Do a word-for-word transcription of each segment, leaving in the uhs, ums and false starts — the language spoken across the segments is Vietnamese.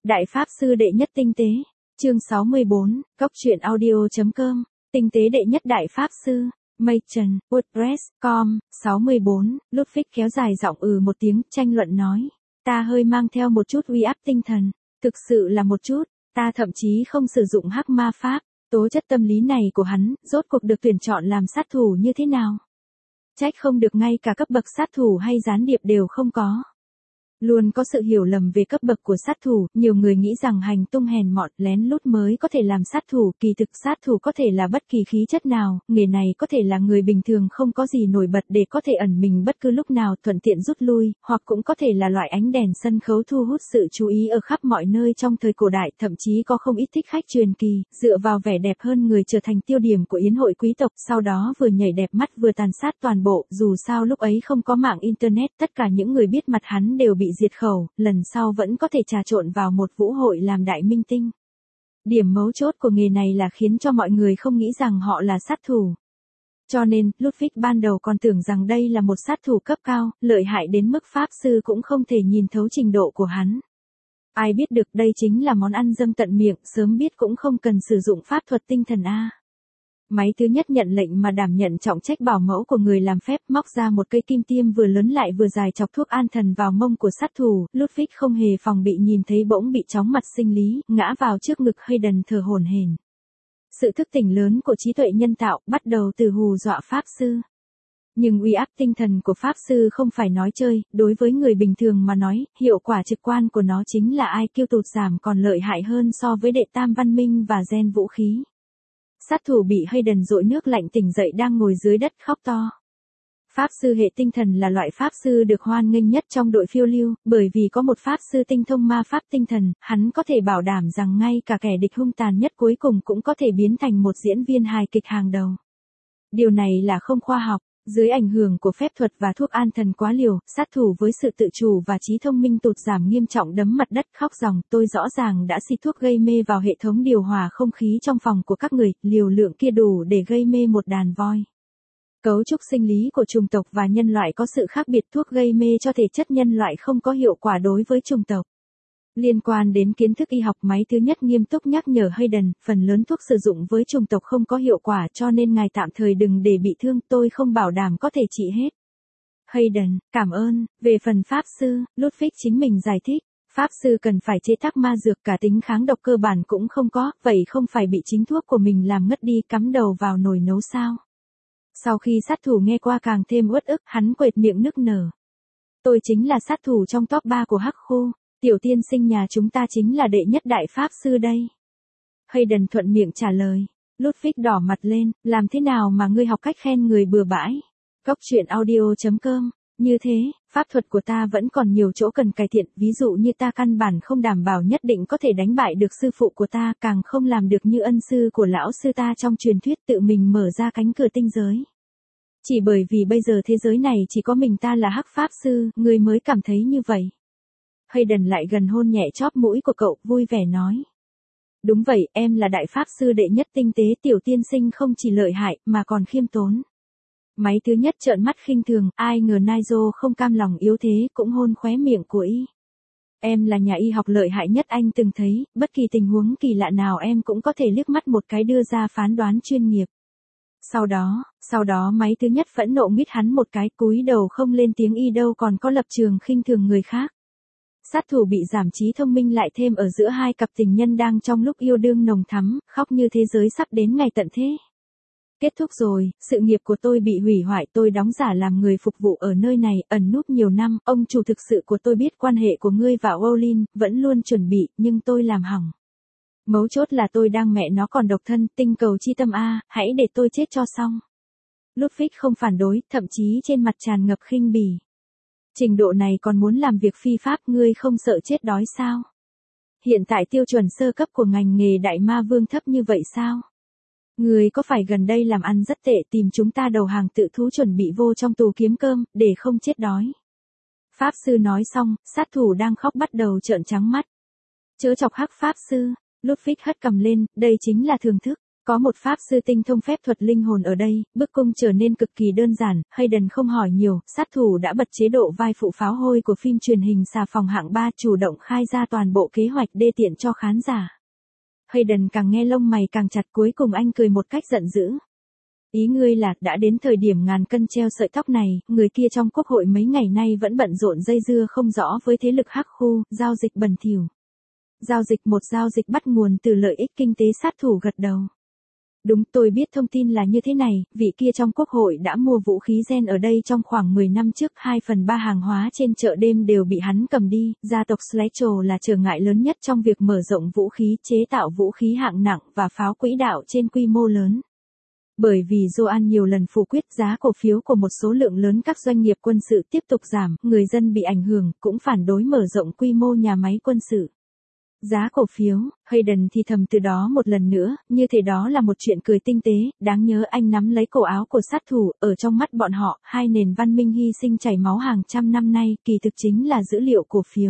Đại Pháp Sư Đệ Nhất Tinh Tế. Chương sáu mươi bốn, Cốc truyện audio chấm com. Tinh Tế Đệ Nhất Đại Pháp Sư. Machen, WordPress, com. sáu mươi bốn, Ludwig kéo dài giọng ừ một tiếng, tranh luận nói. Ta hơi mang theo một chút uy áp tinh thần. Thực sự là một chút. Ta thậm chí không sử dụng hắc ma pháp. Tố chất tâm lý này của hắn, rốt cuộc được tuyển chọn làm sát thủ như thế nào? Trách không được ngay cả cấp bậc sát thủ hay gián điệp đều không có. Luôn có sự hiểu lầm về cấp bậc của sát thủ, nhiều người nghĩ rằng hành tung hèn mọn, lén lút mới có thể làm sát thủ, kỳ thực sát thủ có thể là bất kỳ khí chất nào, nghề này có thể là người bình thường không có gì nổi bật để có thể ẩn mình bất cứ lúc nào thuận tiện rút lui, hoặc cũng có thể là loại ánh đèn sân khấu thu hút sự chú ý ở khắp mọi nơi trong thời cổ đại, thậm chí có không ít thích khách truyền kỳ, dựa vào vẻ đẹp hơn người trở thành tiêu điểm của yến hội quý tộc, sau đó vừa nhảy đẹp mắt vừa tàn sát toàn bộ, dù sao lúc ấy không có mạng internet, tất cả những người biết mặt hắn đều bị diệt khẩu, lần sau vẫn có thể trà trộn vào một vũ hội làm đại minh tinh. Điểm mấu chốt của nghề này là khiến cho mọi người không nghĩ rằng họ là sát thủ. Cho nên, Ludwig ban đầu còn tưởng rằng đây là một sát thủ cấp cao, lợi hại đến mức pháp sư cũng không thể nhìn thấu trình độ của hắn. Ai biết được đây chính là món ăn dâng tận miệng, sớm biết cũng không cần sử dụng pháp thuật tinh thần a. Máy thứ nhất nhận lệnh mà đảm nhận trọng trách bảo mẫu của người làm phép, móc ra một cây kim tiêm vừa lớn lại vừa dài chọc thuốc an thần vào mông của sát thủ, Ludwig không hề phòng bị nhìn thấy bỗng bị chóng mặt sinh lý, ngã vào trước ngực Hayden thở hổn hển. Sự thức tỉnh lớn của trí tuệ nhân tạo bắt đầu từ hù dọa pháp sư. Nhưng uy áp tinh thần của pháp sư không phải nói chơi, đối với người bình thường mà nói, hiệu quả trực quan của nó chính là i kiu tụt giảm còn lợi hại hơn so với đệ tam văn minh và gen vũ khí. Sát thủ bị Hayden dội nước lạnh tỉnh dậy đang ngồi dưới đất khóc to. Pháp sư hệ tinh thần là loại pháp sư được hoan nghênh nhất trong đội phiêu lưu, bởi vì có một pháp sư tinh thông ma pháp tinh thần, hắn có thể bảo đảm rằng ngay cả kẻ địch hung tàn nhất cuối cùng cũng có thể biến thành một diễn viên hài kịch hàng đầu. Điều này là không khoa học. Dưới ảnh hưởng của phép thuật và thuốc an thần quá liều, sát thủ với sự tự chủ và trí thông minh tụt giảm nghiêm trọng đấm mặt đất khóc ròng, tôi rõ ràng đã xịt thuốc gây mê vào hệ thống điều hòa không khí trong phòng của các người, liều lượng kia đủ để gây mê một đàn voi. Cấu trúc sinh lý của chủng tộc và nhân loại có sự khác biệt, thuốc gây mê cho thể chất nhân loại không có hiệu quả đối với chủng tộc. Liên quan đến kiến thức y học, máy thứ nhất nghiêm túc nhắc nhở Hayden, phần lớn thuốc sử dụng với chủng tộc không có hiệu quả cho nên ngài tạm thời đừng để bị thương, tôi không bảo đảm có thể trị hết. Hayden, cảm ơn, về phần pháp sư, Ludwig chính mình giải thích, pháp sư cần phải chế tác ma dược cả tính kháng độc cơ bản cũng không có, vậy không phải bị chính thuốc của mình làm ngất đi cắm đầu vào nồi nấu sao. Sau khi sát thủ nghe qua càng thêm uất ức, hắn quệt miệng nức nở. Tôi chính là sát thủ trong top ba của hắc khu. Tiểu tiên sinh nhà chúng ta chính là đệ nhất đại pháp sư đây. Hayden thuận miệng trả lời. Ludwig đỏ mặt lên, làm thế nào mà ngươi học cách khen người bừa bãi? Cốc truyện audio chấm com. Như thế, pháp thuật của ta vẫn còn nhiều chỗ cần cải thiện, ví dụ như ta căn bản không đảm bảo nhất định có thể đánh bại được sư phụ của ta, càng không làm được như ân sư của lão sư ta trong truyền thuyết tự mình mở ra cánh cửa tinh giới. Chỉ bởi vì bây giờ thế giới này chỉ có mình ta là hắc pháp sư, ngươi mới cảm thấy như vậy. Hayden lại gần hôn nhẹ chóp mũi của cậu, vui vẻ nói. Đúng vậy, em là đại pháp sư đệ nhất tinh tế, tiểu tiên sinh không chỉ lợi hại, mà còn khiêm tốn. Máy thứ nhất trợn mắt khinh thường, ai ngờ Nigel không cam lòng yếu thế, cũng hôn khóe miệng của y. Em là nhà y học lợi hại nhất anh từng thấy, bất kỳ tình huống kỳ lạ nào em cũng có thể liếc mắt một cái đưa ra phán đoán chuyên nghiệp. Sau đó, sau đó máy thứ nhất phẫn nộ mít hắn một cái, cúi đầu không lên tiếng, y đâu còn có lập trường khinh thường người khác. Sát thủ bị giảm trí thông minh lại thêm ở giữa hai cặp tình nhân đang trong lúc yêu đương nồng thắm, khóc như thế giới sắp đến ngày tận thế. Kết thúc rồi, sự nghiệp của tôi bị hủy hoại, tôi đóng giả làm người phục vụ ở nơi này, ẩn núp nhiều năm, ông chủ thực sự của tôi biết quan hệ của ngươi và Olin, vẫn luôn chuẩn bị, nhưng tôi làm hỏng. Mấu chốt là tôi đang mẹ nó còn độc thân, tinh cầu chi tâm a, hãy để tôi chết cho xong. Ludwig không phản đối, thậm chí trên mặt tràn ngập khinh bỉ. Trình độ này còn muốn làm việc phi pháp, ngươi không sợ chết đói sao? Hiện tại tiêu chuẩn sơ cấp của ngành nghề đại ma vương thấp như vậy sao? Ngươi có phải gần đây làm ăn rất tệ tìm chúng ta đầu hàng tự thú chuẩn bị vô trong tù kiếm cơm, để không chết đói? Pháp sư nói xong, sát thủ đang khóc bắt đầu trợn trắng mắt. Chớ chọc hắc pháp sư, Ludwig hất cầm lên, đây chính là thưởng thức. Có một pháp sư tinh thông phép thuật linh hồn ở đây, bức cung trở nên cực kỳ đơn giản, Hayden không hỏi nhiều, sát thủ đã bật chế độ vai phụ pháo hôi của phim truyền hình xà phòng hạng ba chủ động khai ra toàn bộ kế hoạch đê tiện cho khán giả. Hayden càng nghe lông mày càng chặt, cuối cùng anh cười một cách giận dữ. Ý ngươi là, đã đến thời điểm ngàn cân treo sợi tóc này, người kia trong quốc hội mấy ngày nay vẫn bận rộn dây dưa không rõ với thế lực hắc khu, giao dịch bẩn thỉu. Giao dịch một giao dịch bắt nguồn từ lợi ích kinh tế, sát thủ gật đầu. Đúng, tôi biết thông tin là như thế này, vị kia trong quốc hội đã mua vũ khí gen ở đây trong khoảng mười năm trước, hai phần ba hàng hóa trên chợ đêm đều bị hắn cầm đi, gia tộc Slaycho là trở ngại lớn nhất trong việc mở rộng vũ khí, chế tạo vũ khí hạng nặng và pháo quỹ đạo trên quy mô lớn. Bởi vì Joan nhiều lần phủ quyết, giá cổ phiếu của một số lượng lớn các doanh nghiệp quân sự tiếp tục giảm, người dân bị ảnh hưởng, cũng phản đối mở rộng quy mô nhà máy quân sự. Giá cổ phiếu, Hayden thì thầm từ đó một lần nữa, như thế đó là một chuyện cười tinh tế, đáng nhớ. Anh nắm lấy cổ áo của sát thủ, ở trong mắt bọn họ, hai nền văn minh hy sinh chảy máu hàng trăm năm nay, kỳ thực chính là dữ liệu cổ phiếu.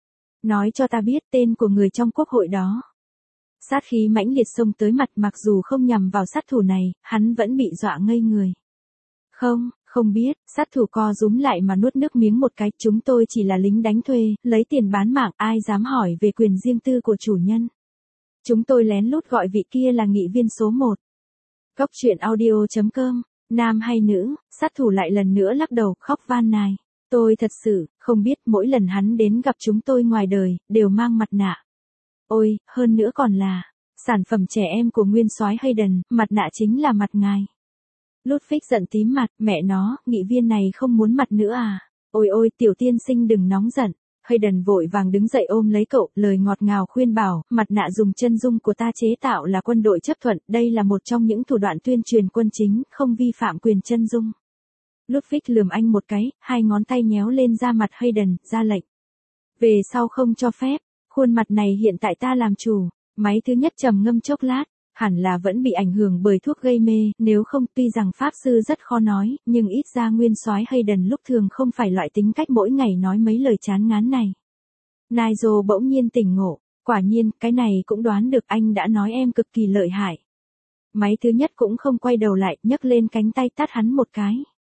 Nói cho ta biết tên của người trong quốc hội đó. Sát khí mãnh liệt xông tới mặt, mặc dù không nhằm vào sát thủ này, hắn vẫn bị dọa ngây người. Không, không biết, sát thủ co rúm lại mà nuốt nước miếng một cái, chúng tôi chỉ là lính đánh thuê, lấy tiền bán mạng, ai dám hỏi về quyền riêng tư của chủ nhân. Chúng tôi lén lút gọi vị kia là nghị viên số một. Góc truyện audio chấm com, nam hay nữ, sát thủ lại lần nữa lắc đầu, khóc van nài. Tôi thật sự, không biết, mỗi lần hắn đến gặp chúng tôi ngoài đời, đều mang mặt nạ. Ôi, hơn nữa còn là, sản phẩm trẻ em của nguyên soái Hayden, mặt nạ chính là mặt ngài. Ludwig giận tím mặt, mẹ nó, nghị viên này không muốn mặt nữa à? Ôi ôi, tiểu tiên sinh đừng nóng giận. Hayden vội vàng đứng dậy ôm lấy cậu, lời ngọt ngào khuyên bảo, mặt nạ dùng chân dung của ta chế tạo là quân đội chấp thuận, đây là một trong những thủ đoạn tuyên truyền quân chính, không vi phạm quyền chân dung. Ludwig lườm anh một cái, hai ngón tay nhéo lên da mặt Hayden, ra lệnh. Về sau không cho phép, khuôn mặt này hiện tại ta làm chủ. Máy thứ nhất trầm ngâm chốc lát. Hẳn là vẫn bị ảnh hưởng bởi thuốc gây mê, nếu không, tuy rằng pháp sư rất khó nói, nhưng ít ra nguyên soái Hayden lúc thường không phải loại tính cách mỗi ngày nói mấy lời chán ngán này. Nigel bỗng nhiên tỉnh ngộ, quả nhiên, cái này cũng đoán được, anh đã nói em cực kỳ lợi hại. Máy thứ nhất cũng không quay đầu lại, nhấc lên cánh tay tát hắn một cái.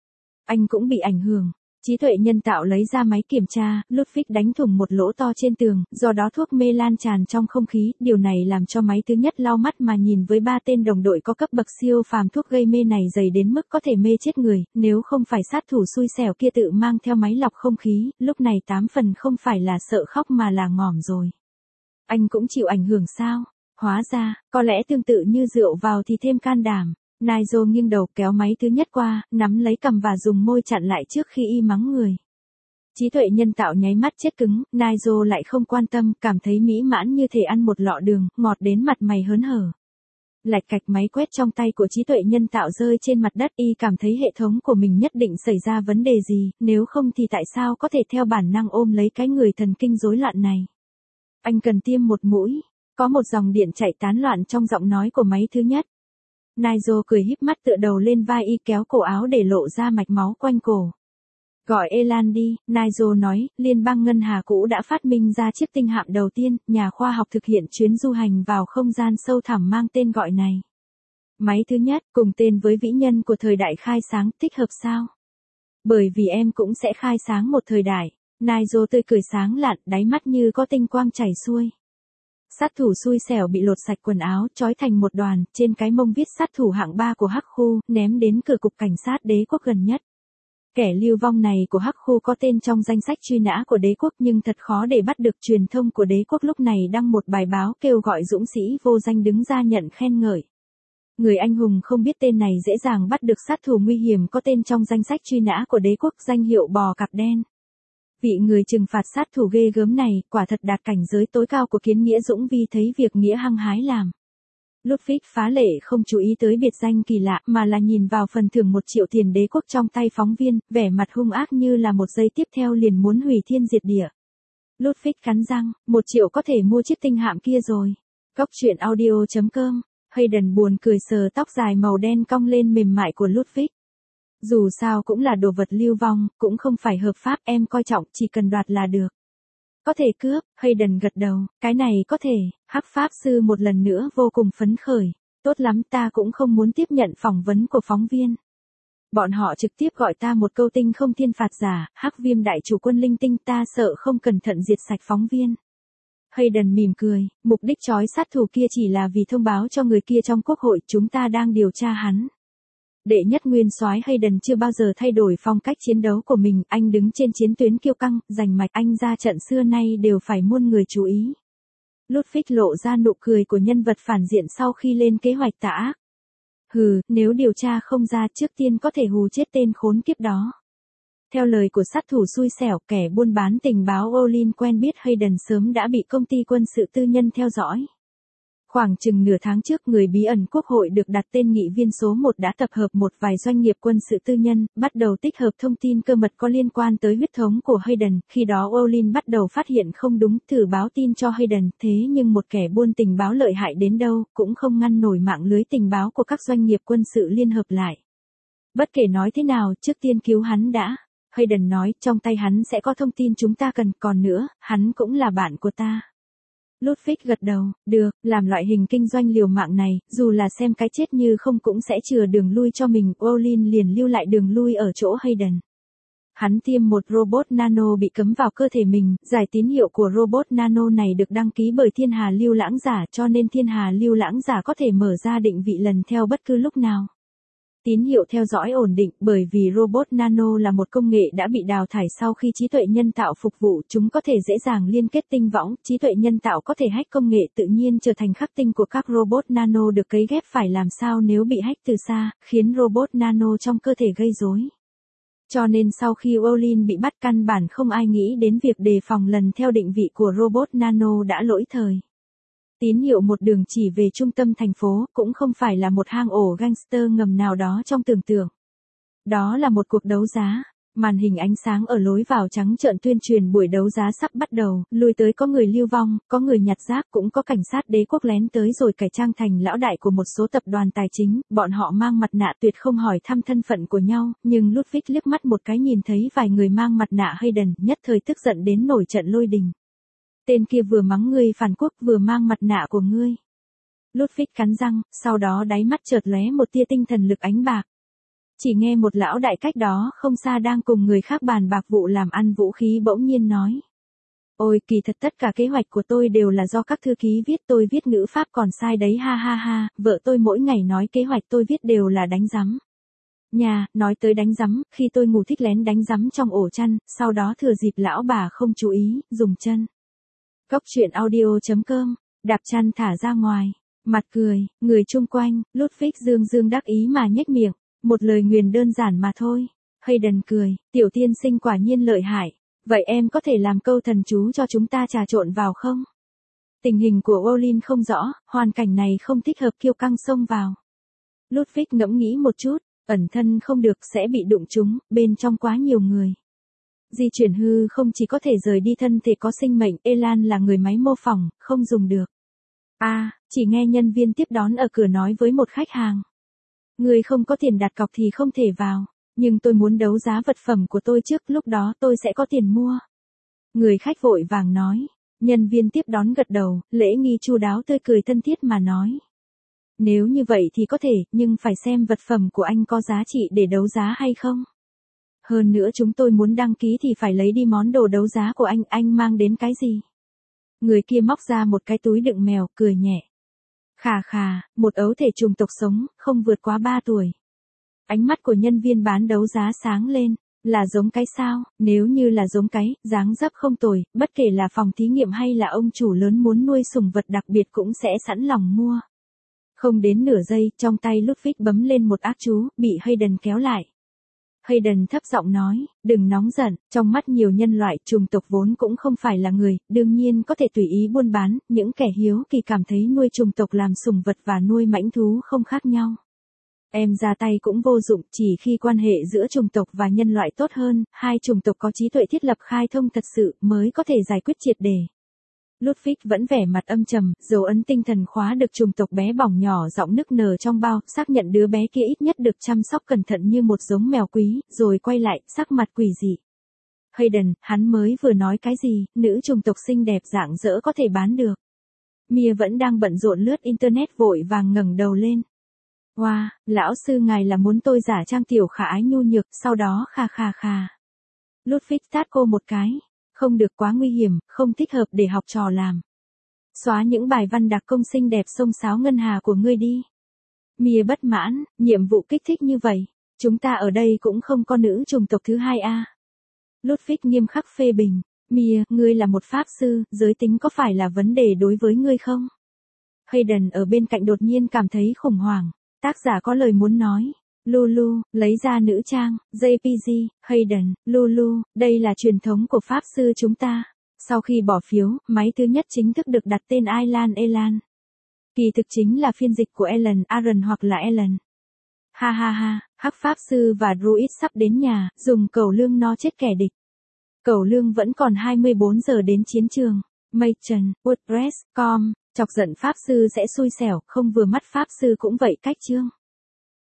Anh cũng bị ảnh hưởng. Trí tuệ nhân tạo lấy ra máy kiểm tra, Ludwig đánh thủng một lỗ to trên tường, do đó thuốc mê lan tràn trong không khí, điều này làm cho máy thứ nhất lau mắt mà nhìn với ba tên đồng đội có cấp bậc siêu phàm, thuốc gây mê này dày đến mức có thể mê chết người, nếu không phải sát thủ xui xẻo kia tự mang theo máy lọc không khí, lúc này tám phần không phải là sợ khóc mà là ngỏm rồi. Anh cũng chịu ảnh hưởng sao? Hóa ra, có lẽ tương tự như rượu vào thì thêm can đảm. Nigel nghiêng đầu kéo máy thứ nhất qua, nắm lấy cằm và dùng môi chặn lại trước khi y mắng người. Trí tuệ nhân tạo nháy mắt chết cứng, Nigel lại không quan tâm, cảm thấy mỹ mãn như thể ăn một lọ đường, ngọt đến mặt mày hớn hở. Lạch cạch, máy quét trong tay của trí tuệ nhân tạo rơi trên mặt đất, y cảm thấy hệ thống của mình nhất định xảy ra vấn đề gì, nếu không thì tại sao có thể theo bản năng ôm lấy cái người thần kinh rối loạn này. Anh cần tiêm một mũi, có một dòng điện chạy tán loạn trong giọng nói của máy thứ nhất. Nigel cười híp mắt tựa đầu lên vai y, kéo cổ áo để lộ ra mạch máu quanh cổ. Gọi Elan đi, Nigel nói, Liên bang Ngân Hà cũ đã phát minh ra chiếc tinh hạm đầu tiên, nhà khoa học thực hiện chuyến du hành vào không gian sâu thẳm mang tên gọi này. Máy thứ nhất, cùng tên với vĩ nhân của thời đại khai sáng, thích hợp sao? Bởi vì em cũng sẽ khai sáng một thời đại. Nigel tươi cười sáng lạn, đáy mắt như có tinh quang chảy xuôi. Sát thủ xui xẻo bị lột sạch quần áo, trói thành một đoàn, trên cái mông viết sát thủ hạng ba của Hắc khu, ném đến cửa cục cảnh sát đế quốc gần nhất. Kẻ lưu vong này của Hắc khu có tên trong danh sách truy nã của đế quốc, nhưng thật khó để bắt được. Truyền thông của đế quốc lúc này đăng một bài báo kêu gọi dũng sĩ vô danh đứng ra nhận khen ngợi. Người anh hùng không biết tên này dễ dàng bắt được sát thủ nguy hiểm có tên trong danh sách truy nã của đế quốc, danh hiệu bò cạp đen. Vị người trừng phạt sát thủ ghê gớm này, quả thật đạt cảnh giới tối cao của kiến nghĩa dũng vi, thấy việc nghĩa hăng hái làm. Ludwig phá lệ không chú ý tới biệt danh kỳ lạ, mà là nhìn vào phần thưởng một triệu tiền đế quốc trong tay phóng viên, vẻ mặt hung ác như là một giây tiếp theo liền muốn hủy thiên diệt địa. Ludwig cắn răng, một triệu có thể mua chiếc tinh hạm kia rồi. Góc truyện audio chấm com, Hayden buồn cười sờ tóc dài màu đen cong lên mềm mại của Ludwig. Dù sao cũng là đồ vật lưu vong, cũng không phải hợp pháp, em coi trọng, chỉ cần đoạt là được. Có thể cướp, Hayden gật đầu, cái này có thể, Hắc pháp sư một lần nữa vô cùng phấn khởi. Tốt lắm, ta cũng không muốn tiếp nhận phỏng vấn của phóng viên. Bọn họ trực tiếp gọi ta một câu tinh không thiên phạt giả, hắc viêm đại chủ quân linh tinh, ta sợ không cẩn thận diệt sạch phóng viên. Hayden mỉm cười, mục đích trói sát thủ kia chỉ là vì thông báo cho người kia trong quốc hội chúng ta đang điều tra hắn. Đệ nhất nguyên soái Hayden chưa bao giờ thay đổi phong cách chiến đấu của mình, anh đứng trên chiến tuyến kiêu căng, giành mạch, anh ra trận xưa nay đều phải muôn người chú ý. Ludwig lộ ra nụ cười của nhân vật phản diện sau khi lên kế hoạch tà ác. Hừ, nếu điều tra không ra trước tiên có thể hù chết tên khốn kiếp đó. Theo lời của sát thủ xui xẻo, kẻ buôn bán tình báo Olin quen biết Hayden sớm đã bị công ty quân sự tư nhân theo dõi. Khoảng chừng nửa tháng trước, người bí ẩn quốc hội được đặt tên nghị viên số một đã tập hợp một vài doanh nghiệp quân sự tư nhân, bắt đầu tích hợp thông tin cơ mật có liên quan tới huyết thống của Hayden. Khi đó Olin bắt đầu phát hiện không đúng, thử báo tin cho Hayden, thế nhưng một kẻ buôn tình báo lợi hại đến đâu, cũng không ngăn nổi mạng lưới tình báo của các doanh nghiệp quân sự liên hợp lại. Bất kể nói thế nào, trước tiên cứu hắn đã. Hayden nói, trong tay hắn sẽ có thông tin chúng ta cần, còn nữa, hắn cũng là bạn của ta. Ludwig gật đầu, được, làm loại hình kinh doanh liều mạng này, dù là xem cái chết như không cũng sẽ chừa đường lui cho mình. Olin liền lưu lại đường lui ở chỗ Hayden. Hắn tiêm một robot nano bị cấm vào cơ thể mình, giải tín hiệu của robot nano này được đăng ký bởi thiên hà lưu lãng giả, cho nên thiên hà lưu lãng giả có thể mở ra định vị lần theo bất cứ lúc nào. Tín hiệu theo dõi ổn định, bởi vì robot nano là một công nghệ đã bị đào thải sau khi trí tuệ nhân tạo phục vụ, chúng có thể dễ dàng liên kết tinh võng, trí tuệ nhân tạo có thể hack công nghệ tự nhiên trở thành khắc tinh của các robot nano được cấy ghép. Phải làm sao nếu bị hack từ xa, khiến robot nano trong cơ thể gây rối. Cho nên sau khi Olin bị bắt, căn bản không ai nghĩ đến việc đề phòng lần theo định vị của robot nano đã lỗi thời. Tín hiệu một đường chỉ về trung tâm thành phố, cũng không phải là một hang ổ gangster ngầm nào đó trong tưởng tượng. Đó là một cuộc đấu giá. Màn hình ánh sáng ở lối vào trắng trợn tuyên truyền buổi đấu giá sắp bắt đầu, lui tới có người lưu vong, có người nhặt rác, cũng có cảnh sát đế quốc lén tới rồi cải trang thành lão đại của một số tập đoàn tài chính. Bọn họ mang mặt nạ tuyệt không hỏi thăm thân phận của nhau, nhưng Ludwig liếc mắt một cái nhìn thấy vài người mang mặt nạ Hayden, nhất thời tức giận đến nổi trận lôi đình. Tên kia vừa mắng ngươi phản quốc vừa mang mặt nạ của ngươi. Ludwig cắn răng, sau đó đáy mắt chợt lóe một tia tinh thần lực ánh bạc. Chỉ nghe một lão đại cách đó không xa đang cùng người khác bàn bạc vụ làm ăn vũ khí bỗng nhiên nói. Ôi, kỳ thật tất cả kế hoạch của tôi đều là do các thư ký viết, tôi viết ngữ pháp còn sai đấy, ha ha ha, vợ tôi mỗi ngày nói kế hoạch tôi viết đều là đánh rắm. Nhà, nói tới đánh rắm, khi tôi ngủ thích lén đánh rắm trong ổ chăn, sau đó thừa dịp lão bà không chú ý, dùng chân. Cốc truyện audio chấm com, đạp chăn thả ra ngoài, mặt cười, người chung quanh, Ludwig dương dương đắc ý mà nhếch miệng, một lời nguyền đơn giản mà thôi. Hayden cười, tiểu tiên sinh quả nhiên lợi hại, vậy em có thể làm câu thần chú cho chúng ta trà trộn vào không? Tình hình của Olin không rõ, hoàn cảnh này không thích hợp kiêu căng xông vào. Ludwig ngẫm nghĩ một chút, ẩn thân không được sẽ bị đụng trúng, bên trong quá nhiều người. Di chuyển hư không chỉ có thể rời đi thân thể có sinh mệnh, Elan là người máy mô phỏng, không dùng được. A, à, chỉ nghe nhân viên tiếp đón ở cửa nói với một khách hàng. Người không có tiền đặt cọc thì không thể vào, nhưng tôi muốn đấu giá vật phẩm của tôi trước, lúc đó tôi sẽ có tiền mua. Người khách vội vàng nói, nhân viên tiếp đón gật đầu, lễ nghi chu đáo tươi cười thân thiết mà nói. Nếu như vậy thì có thể, nhưng phải xem vật phẩm của anh có giá trị để đấu giá hay không. Hơn nữa chúng tôi muốn đăng ký thì phải lấy đi món đồ đấu giá của anh, anh mang đến cái gì? Người kia móc ra một cái túi đựng mèo, cười nhẹ. Khà khà, một ấu thể trùng tộc sống, không vượt quá ba tuổi. Ánh mắt của nhân viên bán đấu giá sáng lên, là giống cái sao? Nếu như là giống cái, dáng dấp không tồi, bất kể là phòng thí nghiệm hay là ông chủ lớn muốn nuôi sủng vật đặc biệt cũng sẽ sẵn lòng mua. Không đến nửa giây, trong tay Ludwig bấm lên một ác chú, bị Hayden kéo lại. Hayden thấp giọng nói, đừng nóng giận, trong mắt nhiều nhân loại, chủng tộc vốn cũng không phải là người, đương nhiên có thể tùy ý buôn bán, những kẻ hiếu kỳ cảm thấy nuôi chủng tộc làm sủng vật và nuôi mãnh thú không khác nhau. Em ra tay cũng vô dụng, chỉ khi quan hệ giữa chủng tộc và nhân loại tốt hơn, hai chủng tộc có trí tuệ thiết lập khai thông thật sự mới có thể giải quyết triệt để. Ludwig vẫn vẻ mặt âm trầm, dấu ấn tinh thần khóa được chủng tộc bé bỏng nhỏ giọng nức nở trong bao, xác nhận đứa bé kia ít nhất được chăm sóc cẩn thận như một giống mèo quý, rồi quay lại, sắc mặt quỷ dị. Hayden, hắn mới vừa nói cái gì, nữ chủng tộc xinh đẹp rạng rỡ có thể bán được. Mia vẫn đang bận rộn lướt internet vội vàng ngẩng đầu lên. Wow, lão sư ngài là muốn tôi giả trang tiểu khả ái nhu nhược, sau đó khà khà khà. Ludwig tát cô một cái. Không được, quá nguy hiểm, không thích hợp để học trò làm. Xóa những bài văn đặc công xinh đẹp xông xáo ngân hà của ngươi đi. Mia bất mãn, nhiệm vụ kích thích như vậy. Chúng ta ở đây cũng không có nữ chủng tộc thứ hai a. Ludwig nghiêm khắc phê bình. Mia, ngươi là một pháp sư, giới tính có phải là vấn đề đối với ngươi không? Hayden ở bên cạnh đột nhiên cảm thấy khủng hoảng. Tác giả có lời muốn nói. Lulu, lấy ra nữ trang, jê pê giê, Hayden, Lulu, đây là truyền thống của pháp sư chúng ta. Sau khi bỏ phiếu, máy thứ nhất chính thức được đặt tên Aylan Elan. Kỳ thực chính là phiên dịch của Ellen Aaron hoặc là Ellen. Ha ha ha, hắc pháp sư và druid sắp đến nhà, dùng cẩu lương no chết kẻ địch. Cẩu lương vẫn còn hai mươi bốn giờ đến chiến trường. Machen, WordPress, com, chọc giận pháp sư sẽ xui xẻo, không vừa mắt pháp sư cũng vậy cách chương.